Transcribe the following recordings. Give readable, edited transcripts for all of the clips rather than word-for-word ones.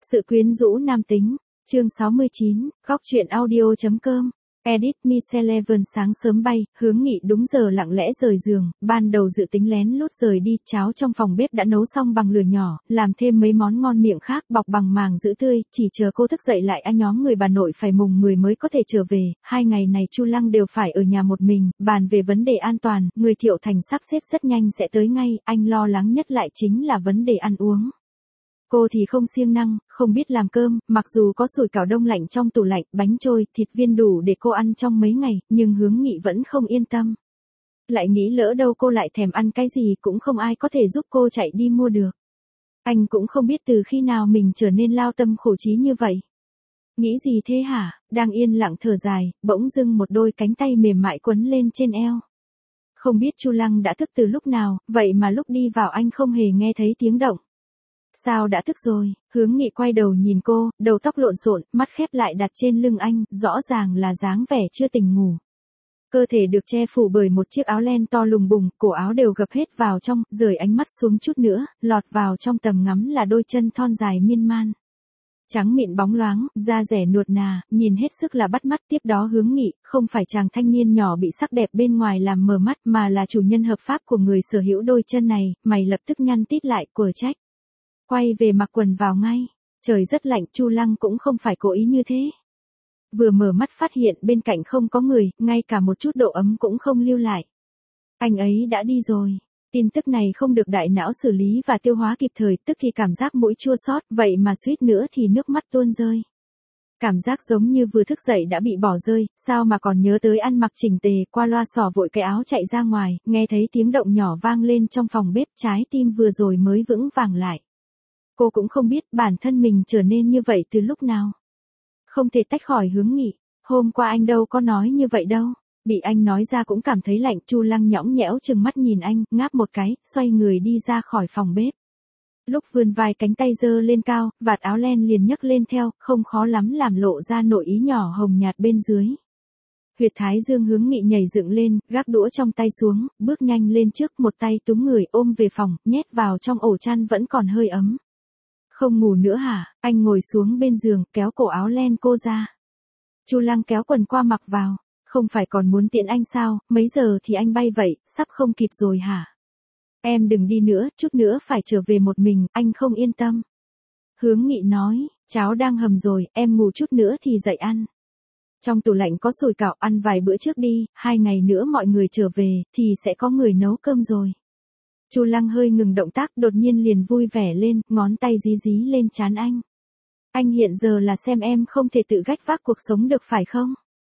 Sự quyến rũ nam tính, chương 69, góc truyện audio.com. Edit Michelle sáng sớm bay, Hướng Nghị đúng giờ lặng lẽ rời giường, ban đầu dự tính lén lút rời đi, cháo trong phòng bếp đã nấu xong bằng lửa nhỏ, làm thêm mấy món ngon miệng khác bọc bằng màng giữ tươi, chỉ chờ cô thức dậy lại nhóm người bà nội phải mùng 10 mới có thể trở về, 2 ngày này Chu Lăng đều phải ở nhà một mình, bàn về vấn đề an toàn, người Thiệu Thành sắp xếp rất nhanh sẽ tới ngay, anh lo lắng nhất lại chính là vấn đề ăn uống. Cô thì không siêng năng, không biết làm cơm, mặc dù có sủi cảo đông lạnh trong tủ lạnh, bánh trôi, thịt viên đủ để cô ăn trong mấy ngày, nhưng Hướng Nghị vẫn không yên tâm. Lại nghĩ lỡ đâu cô lại thèm ăn cái gì cũng không ai có thể giúp cô chạy đi mua được. Anh cũng không biết từ khi nào mình trở nên lao tâm khổ trí như vậy. Nghĩ gì thế hả, đang yên lặng thở dài, bỗng dưng một đôi cánh tay mềm mại quấn lên trên eo. Không biết Chu Lăng đã thức từ lúc nào, vậy mà lúc đi vào anh không hề nghe thấy tiếng động. Sao đã thức rồi? Hướng Nghị quay đầu nhìn cô, đầu tóc lộn xộn, mắt khép lại đặt trên lưng anh, rõ ràng là dáng vẻ chưa tỉnh ngủ. Cơ thể được che phủ bởi một chiếc áo len to lùng bùng, cổ áo đều gập hết vào trong, rời ánh mắt xuống chút nữa, lọt vào trong tầm ngắm là đôi chân thon dài miên man. Trắng mịn bóng loáng, da rẻ nuột nà, nhìn hết sức là bắt mắt. Tiếp đó Hướng Nghị, không phải chàng thanh niên nhỏ bị sắc đẹp bên ngoài làm mờ mắt mà là chủ nhân hợp pháp của người sở hữu đôi chân này, mày lập tức nhăn tít lại, quở trách. Quay về mặc quần vào ngay, trời rất lạnh, Chu Lăng cũng không phải cố ý như thế. Vừa mở mắt phát hiện bên cạnh không có người, ngay cả một chút độ ấm cũng không lưu lại. Anh ấy đã đi rồi. Tin tức này không được đại não xử lý và tiêu hóa kịp thời, tức thì cảm giác mũi chua xót, vậy mà suýt nữa thì nước mắt tuôn rơi. Cảm giác giống như vừa thức dậy đã bị bỏ rơi, sao mà còn nhớ tới ăn mặc chỉnh tề, qua loa xỏ vội cái áo chạy ra ngoài, nghe thấy tiếng động nhỏ vang lên trong phòng bếp, trái tim vừa rồi mới vững vàng lại. Cô cũng không biết bản thân mình trở nên như vậy từ lúc nào. Không thể tách khỏi Hướng Nghị, hôm qua anh đâu có nói như vậy đâu. Bị anh nói ra cũng cảm thấy lạnh. Chu Lăng nhõng nhẽo chừng mắt nhìn anh, ngáp một cái, xoay người đi ra khỏi phòng bếp. Lúc vươn vai cánh tay giơ lên cao, vạt áo len liền nhấc lên theo, không khó lắm làm lộ ra nội ý nhỏ hồng nhạt bên dưới. Huyệt thái dương Hướng Nghị nhảy dựng lên, gác đũa trong tay xuống, bước nhanh lên trước, một tay túm người ôm về phòng, nhét vào trong ổ chăn vẫn còn hơi ấm. Không ngủ nữa hả? Anh ngồi xuống bên giường, kéo cổ áo len cô ra. Chu Lăng kéo quần qua mặc vào. Không phải còn muốn tiễn anh sao, mấy giờ thì anh bay vậy, sắp không kịp rồi hả? Em đừng đi nữa, chút nữa phải trở về một mình, anh không yên tâm. Hướng Nghị nói, cháo đang hầm rồi, em ngủ chút nữa thì dậy ăn. Trong tủ lạnh có sủi cảo, ăn vài bữa trước đi, 2 ngày nữa mọi người trở về, thì sẽ có người nấu cơm rồi. Chu Lăng hơi ngừng động tác, đột nhiên liền vui vẻ lên, ngón tay dí dí lên trán anh. Anh hiện giờ là xem em không thể tự gánh vác cuộc sống được phải không?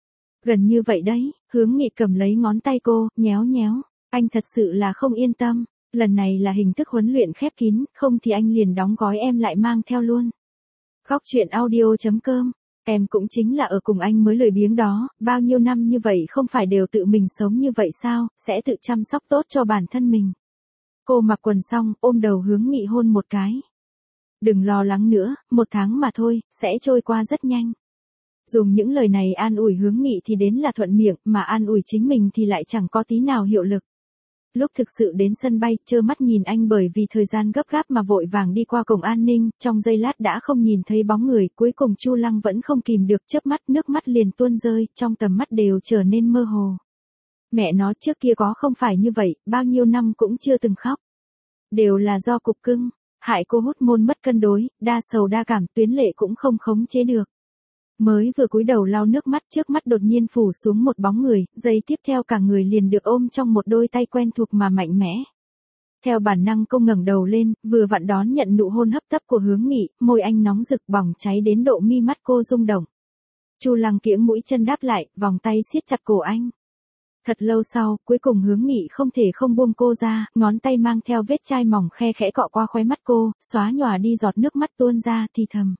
Gần như vậy đấy, Hướng Nghị cầm lấy ngón tay cô, nhéo nhéo. Anh thật sự là không yên tâm, lần này là hình thức huấn luyện khép kín, không thì anh liền đóng gói em lại mang theo luôn. Góc truyện audio.com. Em cũng chính là ở cùng anh mới lười biếng đó, bao nhiêu năm như vậy không phải đều tự mình sống như vậy sao, sẽ tự chăm sóc tốt cho bản thân mình. Cô mặc quần xong, ôm đầu Hướng Nghị hôn một cái. Đừng lo lắng nữa, 1 tháng mà thôi, sẽ trôi qua rất nhanh. Dùng những lời này an ủi Hướng Nghị thì đến là thuận miệng, mà an ủi chính mình thì lại chẳng có tí nào hiệu lực. Lúc thực sự đến sân bay, trơ mắt nhìn anh bởi vì thời gian gấp gáp mà vội vàng đi qua cổng an ninh, trong giây lát đã không nhìn thấy bóng người, cuối cùng Chu Lăng vẫn không kìm được chớp mắt, nước mắt liền tuôn rơi, trong tầm mắt đều trở nên mơ hồ. Mẹ nó trước kia có không phải như vậy, bao nhiêu năm cũng chưa từng khóc. Đều là do cục cưng, hại cô hút môn mất cân đối, đa sầu đa cảm, tuyến lệ cũng không khống chế được. Mới vừa cúi đầu lau nước mắt, trước mắt đột nhiên phủ xuống một bóng người, giây tiếp theo cả người liền được ôm trong một đôi tay quen thuộc mà mạnh mẽ. Theo bản năng cô ngẩng đầu lên, vừa vặn đón nhận nụ hôn hấp tấp của Hướng Nghị, môi anh nóng rực bỏng cháy đến độ mi mắt cô rung động. Chu Lăng kiễng mũi chân đáp lại, vòng tay siết chặt cổ anh. Thật lâu sau, cuối cùng Hướng Nghị không thể không buông cô ra, ngón tay mang theo vết chai mỏng khe khẽ cọ qua khóe mắt cô, xóa nhòa đi giọt nước mắt tuôn ra, thì thầm.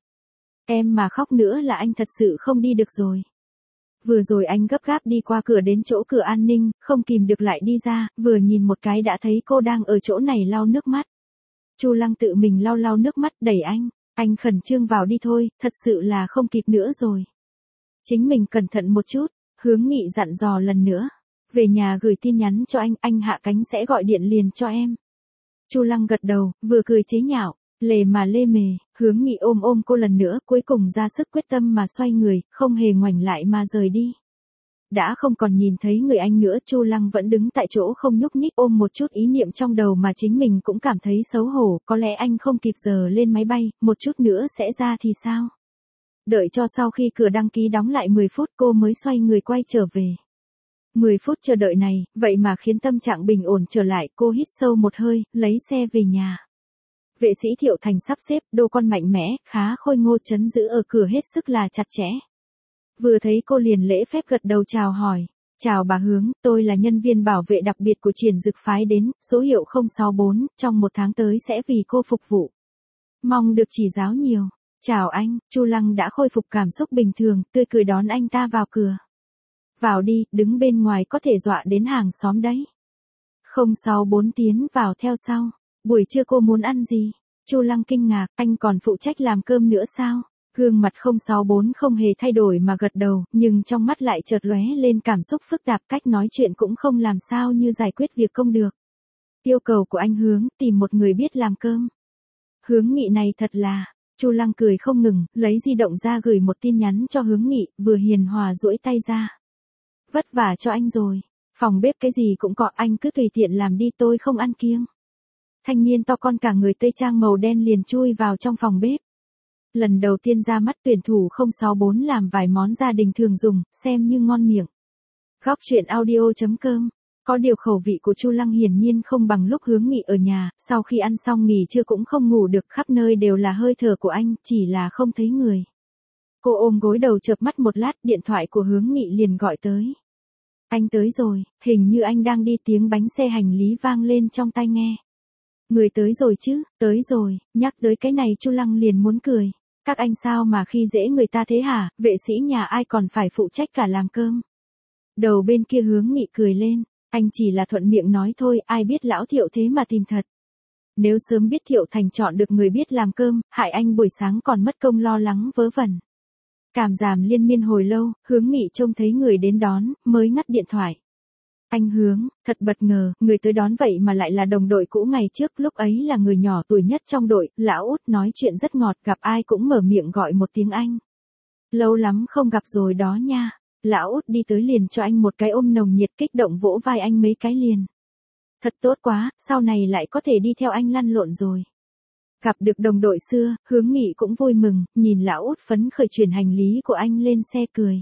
Em mà khóc nữa là anh thật sự không đi được rồi. Vừa rồi anh gấp gáp đi qua cửa đến chỗ cửa an ninh, không kìm được lại đi ra, vừa nhìn một cái đã thấy cô đang ở chỗ này lau nước mắt. Chu Lăng tự mình lau nước mắt đẩy anh khẩn trương vào đi thôi, thật sự là không kịp nữa rồi. Chính mình cẩn thận một chút, Hướng Nghị dặn dò lần nữa. Về nhà gửi tin nhắn cho anh hạ cánh sẽ gọi điện liền cho em. Chu Lăng gật đầu, vừa cười chế nhạo, Lề mà lê mề, Hướng Nghị ôm ôm cô lần nữa, cuối cùng ra sức quyết tâm mà xoay người, không hề ngoảnh lại mà rời đi. Đã không còn nhìn thấy người anh nữa, Chu Lăng vẫn đứng tại chỗ không nhúc nhích, ôm một chút ý niệm trong đầu mà chính mình cũng cảm thấy xấu hổ, có lẽ anh không kịp giờ lên máy bay, một chút nữa sẽ ra thì sao? Đợi cho sau khi cửa đăng ký đóng lại 10 phút cô mới xoay người quay trở về. 10 phút chờ đợi này, vậy mà khiến tâm trạng bình ổn trở lại, cô hít sâu một hơi, lấy xe về nhà. Vệ sĩ Thiệu Thành sắp xếp, đô con mạnh mẽ, khá khôi ngô, trấn giữ ở cửa hết sức là chặt chẽ. Vừa thấy cô liền lễ phép gật đầu chào hỏi. Chào bà Hướng, tôi là nhân viên bảo vệ đặc biệt của Triển Dực phái đến, số hiệu 064, trong 1 tháng tới sẽ vì cô phục vụ. Mong được chỉ giáo nhiều. Chào anh, Chu Lăng đã khôi phục cảm xúc bình thường, tươi cười đón anh ta vào cửa. Vào đi, đứng bên ngoài có thể dọa đến hàng xóm đấy. 064 tiến vào theo sau. Buổi trưa cô muốn ăn gì? Chu Lăng kinh ngạc, anh còn phụ trách làm cơm nữa sao? Gương mặt 064 không hề thay đổi mà gật đầu, nhưng trong mắt lại chợt lóe lên cảm xúc phức tạp, cách nói chuyện cũng không làm sao như giải quyết việc công được. Yêu cầu của anh Hướng, tìm một người biết làm cơm. Hướng Nghị này thật là, Chu Lăng cười không ngừng, lấy di động ra gửi một tin nhắn cho Hướng Nghị, vừa hiền hòa duỗi tay ra. Vất vả cho anh rồi, phòng bếp cái gì cũng có, anh cứ tùy tiện làm đi, tôi không ăn kiêng. Thanh niên to con cả người tây trang màu đen liền chui vào trong phòng bếp. Lần đầu tiên ra mắt tuyển thủ 064 làm vài món gia đình thường dùng, xem như ngon miệng. Góc truyện audio.com. Có điều khẩu vị của Chu Lăng hiển nhiên không bằng lúc Hướng Nghị ở nhà, sau khi ăn xong nghỉ trưa cũng không ngủ được, khắp nơi đều là hơi thở của anh, chỉ là không thấy người. Cô ôm gối đầu chợp mắt một lát, điện thoại của Hướng Nghị liền gọi tới. Anh tới rồi, hình như anh đang đi, tiếng bánh xe hành lý vang lên trong tai nghe. Người tới rồi chứ, tới rồi, nhắc tới cái này Chu Lăng liền muốn cười. Các anh sao mà khi dễ người ta thế hả, vệ sĩ nhà ai còn phải phụ trách cả làm cơm. Đầu bên kia Hướng Nghị cười lên, anh chỉ là thuận miệng nói thôi, ai biết lão Thiệu thế mà tìm thật. Nếu sớm biết Thiệu Thành chọn được người biết làm cơm, hại anh buổi sáng còn mất công lo lắng vớ vẩn. Cảm giảm liên miên hồi lâu, Hướng Nghị trông thấy người đến đón, mới ngắt điện thoại. Anh Hướng, thật bất ngờ, người tới đón vậy mà lại là đồng đội cũ ngày trước, lúc ấy là người nhỏ tuổi nhất trong đội, lão Út nói chuyện rất ngọt, gặp ai cũng mở miệng gọi một tiếng anh. Lâu lắm không gặp rồi đó nha. Lão Út đi tới liền cho anh một cái ôm nồng nhiệt, kích động vỗ vai anh mấy cái liền. Thật tốt quá, sau này lại có thể đi theo anh lăn lộn rồi. Gặp được đồng đội xưa, Hướng Nghị cũng vui mừng, nhìn lão Út phấn khởi chuyển hành lý của anh lên xe cười.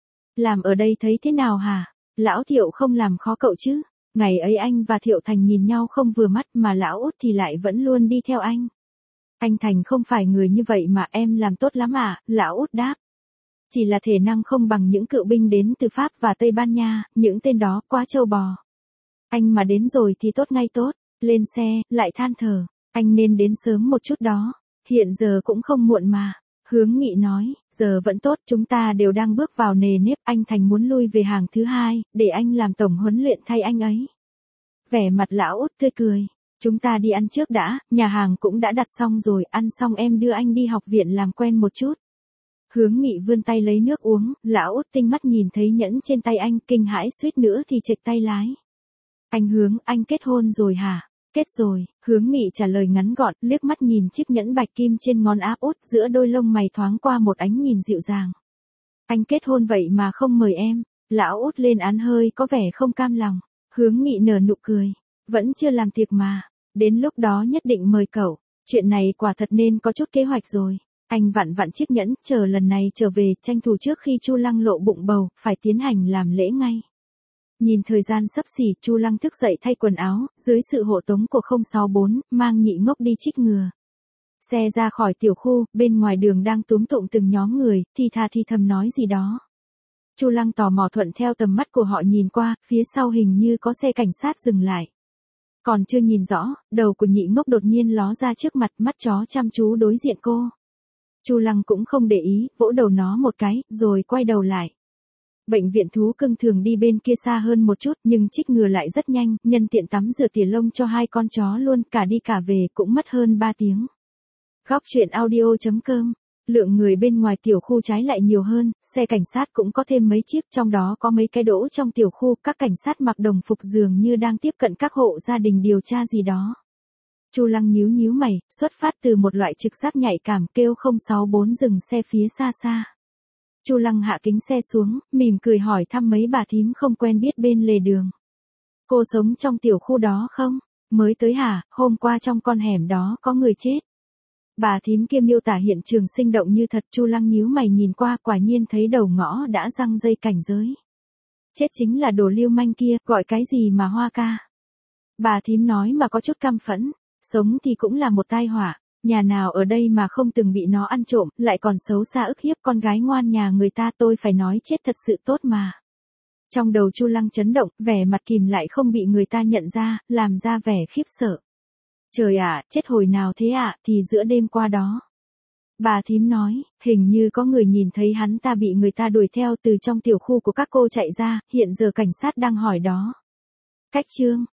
Làm ở đây thấy thế nào hả? Lão Thiệu không làm khó cậu chứ? Ngày ấy anh và Thiệu Thành nhìn nhau không vừa mắt mà lão Út thì lại vẫn luôn đi theo anh. Anh Thành không phải người như vậy mà, em làm tốt lắm à, lão Út đáp. Chỉ là thể năng không bằng những cựu binh đến từ Pháp và Tây Ban Nha, những tên đó quá trâu bò. Anh mà đến rồi thì tốt ngay tốt, lên xe, lại than thở, anh nên đến sớm một chút đó, hiện giờ cũng không muộn mà. Hướng Nghị nói, giờ vẫn tốt, chúng ta đều đang bước vào nề nếp, anh Thành muốn lui về hàng thứ 2, để anh làm tổng huấn luyện thay anh ấy. Vẻ mặt lão Út tươi cười, chúng ta đi ăn trước đã, nhà hàng cũng đã đặt xong rồi, ăn xong em đưa anh đi học viện làm quen một chút. Hướng Nghị vươn tay lấy nước uống, lão Út tinh mắt nhìn thấy nhẫn trên tay anh, kinh hãi suýt nữa thì chệch tay lái. Anh Hướng, anh kết hôn rồi hả? Kết rồi, Hướng Nghị trả lời ngắn gọn, liếc mắt nhìn chiếc nhẫn bạch kim trên ngón áp út, giữa đôi lông mày thoáng qua một ánh nhìn dịu dàng. Anh kết hôn vậy mà không mời em, lão Út lên án hơi có vẻ không cam lòng. Hướng Nghị nở nụ cười, vẫn chưa làm tiệc mà, đến lúc đó nhất định mời cậu, chuyện này quả thật nên có chút kế hoạch rồi. Anh vặn vặn chiếc nhẫn, chờ lần này trở về, tranh thủ trước khi Chu Lăng lộ bụng bầu, phải tiến hành làm lễ ngay. Nhìn thời gian sắp xỉ, Chu Lăng thức dậy thay quần áo, dưới sự hộ tống của 064, mang Nhị Ngốc đi chích ngừa. Xe ra khỏi tiểu khu, bên ngoài đường đang túm tụm từng nhóm người, thì thà thì thầm nói gì đó. Chu Lăng tò mò thuận theo tầm mắt của họ nhìn qua, phía sau hình như có xe cảnh sát dừng lại. Còn chưa nhìn rõ, đầu của Nhị Ngốc đột nhiên ló ra trước mặt, mắt chó chăm chú đối diện cô. Chu Lăng cũng không để ý, vỗ đầu nó một cái, rồi quay đầu lại. Bệnh viện thú cưng thường đi bên kia xa hơn một chút, nhưng chích ngừa lại rất nhanh, nhân tiện tắm rửa tỉa lông cho 2 con chó luôn, cả đi cả về cũng mất hơn 3 tiếng. Góc truyện audio.com. Lượng người bên ngoài tiểu khu trái lại nhiều hơn, xe cảnh sát cũng có thêm mấy chiếc, trong đó có mấy cái đỗ trong tiểu khu, các cảnh sát mặc đồng phục dường như đang tiếp cận các hộ gia đình điều tra gì đó. Chu Lăng nhíu nhíu mày, xuất phát từ một loại trực giác nhạy cảm, kêu 064 dừng xe phía xa xa. Chu Lăng hạ kính xe xuống, mỉm cười hỏi thăm mấy bà thím không quen biết bên lề đường. Cô sống trong tiểu khu đó không? Mới tới hả, hôm qua trong con hẻm đó có người chết. Bà thím kia miêu tả hiện trường sinh động như thật. Chu Lăng nhíu mày nhìn qua, quả nhiên thấy đầu ngõ đã răng dây cảnh giới. Chết chính là đồ lưu manh kia, gọi cái gì mà Hoa ca. Bà thím nói mà có chút căm phẫn, sống thì cũng là một tai họa, nhà nào ở đây mà không từng bị nó ăn trộm, lại còn xấu xa ức hiếp con gái ngoan nhà người ta, tôi phải nói chết thật sự tốt mà. Trong đầu Chu Lăng chấn động, vẻ mặt kìm lại không bị người ta nhận ra, làm ra vẻ khiếp sợ. Trời ạ, chết hồi nào thế ạ, thì giữa đêm qua đó. Bà thím nói, hình như có người nhìn thấy hắn ta bị người ta đuổi theo từ trong tiểu khu của các cô chạy ra, hiện giờ cảnh sát đang hỏi đó. Cách chương